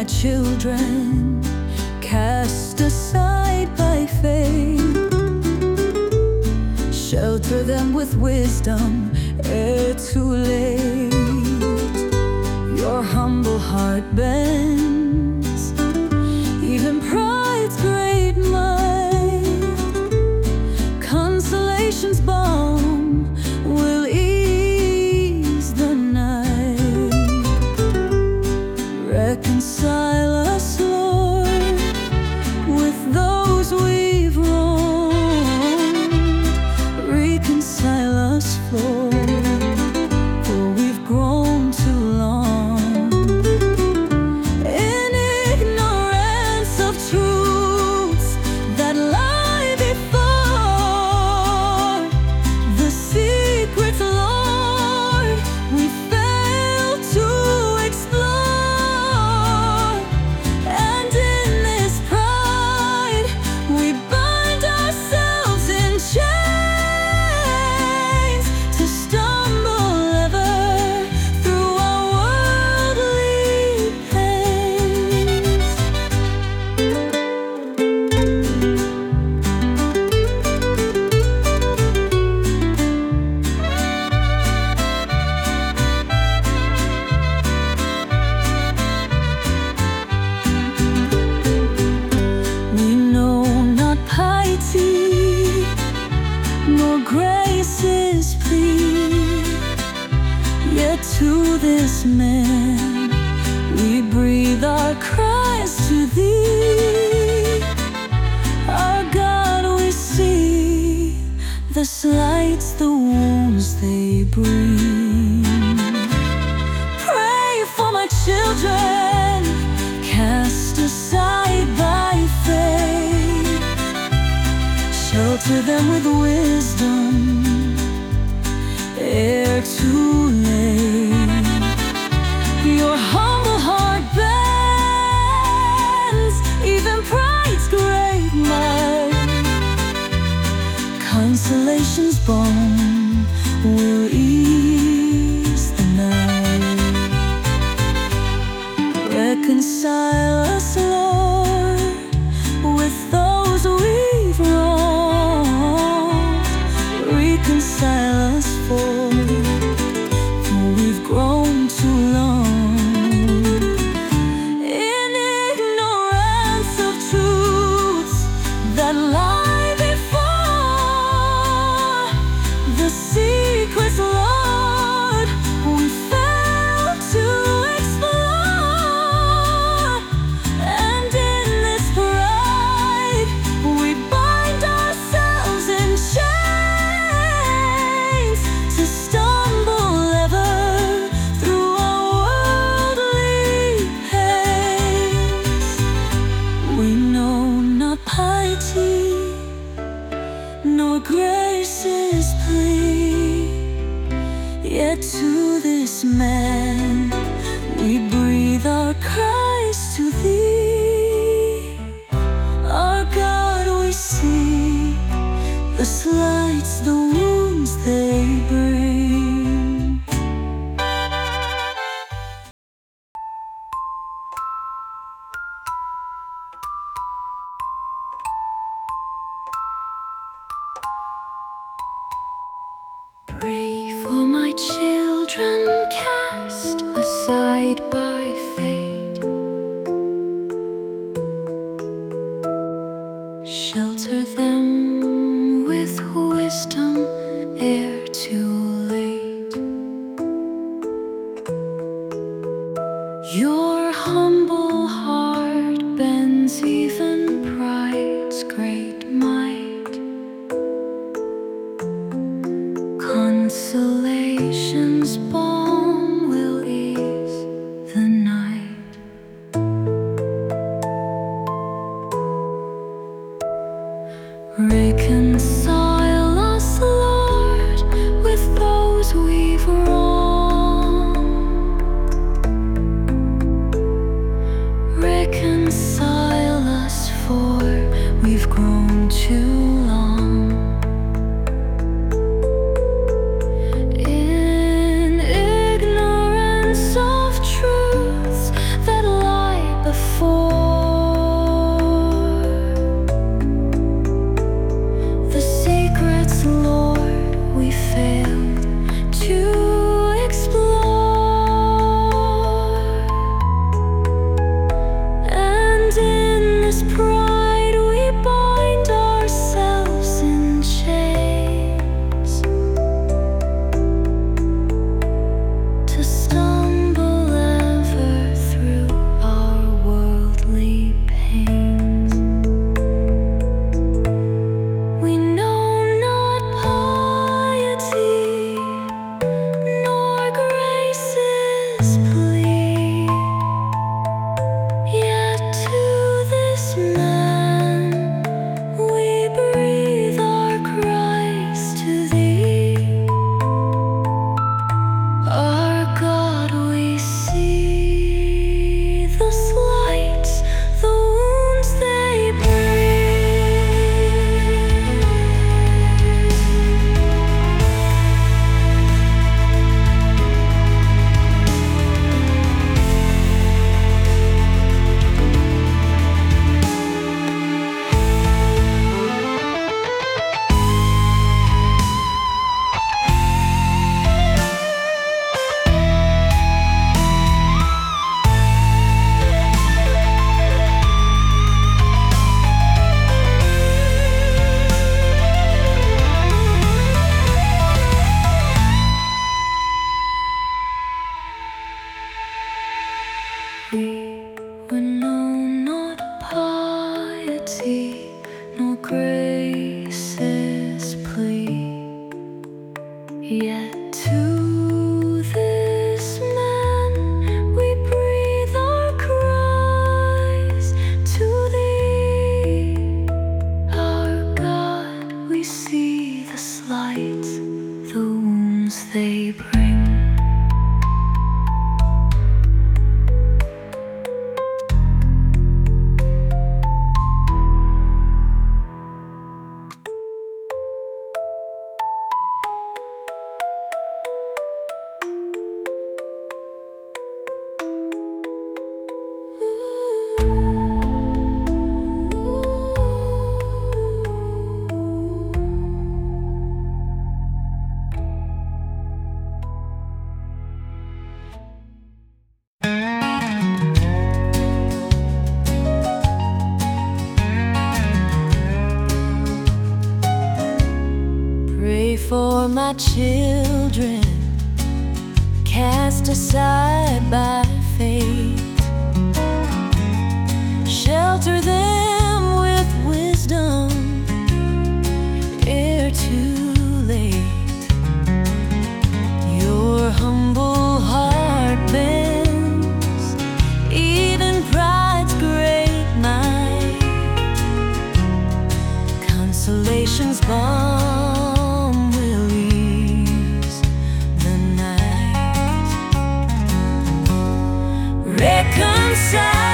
my children, cast aside by fate. Shelter them with wisdom, ere too late. Your humble heart bends, even pride's great might. Consolation's balm will ease the night. Reconcile us, Lord, with those we've wronged. Reconcile us, Lord, for we've grown too long in ignorance of truths that lie before. The secrets, Lord, we fail to explore. And in this pride, we bind ourselves in chains to stumble ever through our worldly pains. We know not piety, nor grace's plea, yet to this man we breathe our cries to thee. Our God, we see the slights, the wounds they bring. Pray for my children, cast aside by faith. Shelter them with wisdom, ere too late. Your humble heart bends, even pride's great might. Consolation's balm will ease the night. Reconcile us, Lord, with those we've wronged. Reconcile us, for we've grown too long in ignorance of truths that lie before. The secrets, Lord, we fail to explore. And in this pride, we bind ourselves in chains to stumble ever through our worldly pains. We know not piety, nor grace's plea, yet to this man we breathe our cries to thee. Our God, we see the slights, the wounds they bring. Pray for my children, cast aside by fate. Shelter them with wisdom, ere too late. Your humble heart bends, even pride's great might. Consolation's balm will ease the night. Reconcile us, Lord, with those we've wronged. free, we know not piety nor grace's plea. Yet to this man we breathe our cries to thee, our God. We see the slights, the wounds they bring. Pray for my children, cast aside by fate. Shelter them with wisdom ere too late. Your humble heart bends even pride's great might. Consolation's balm will ease the night. Reconcile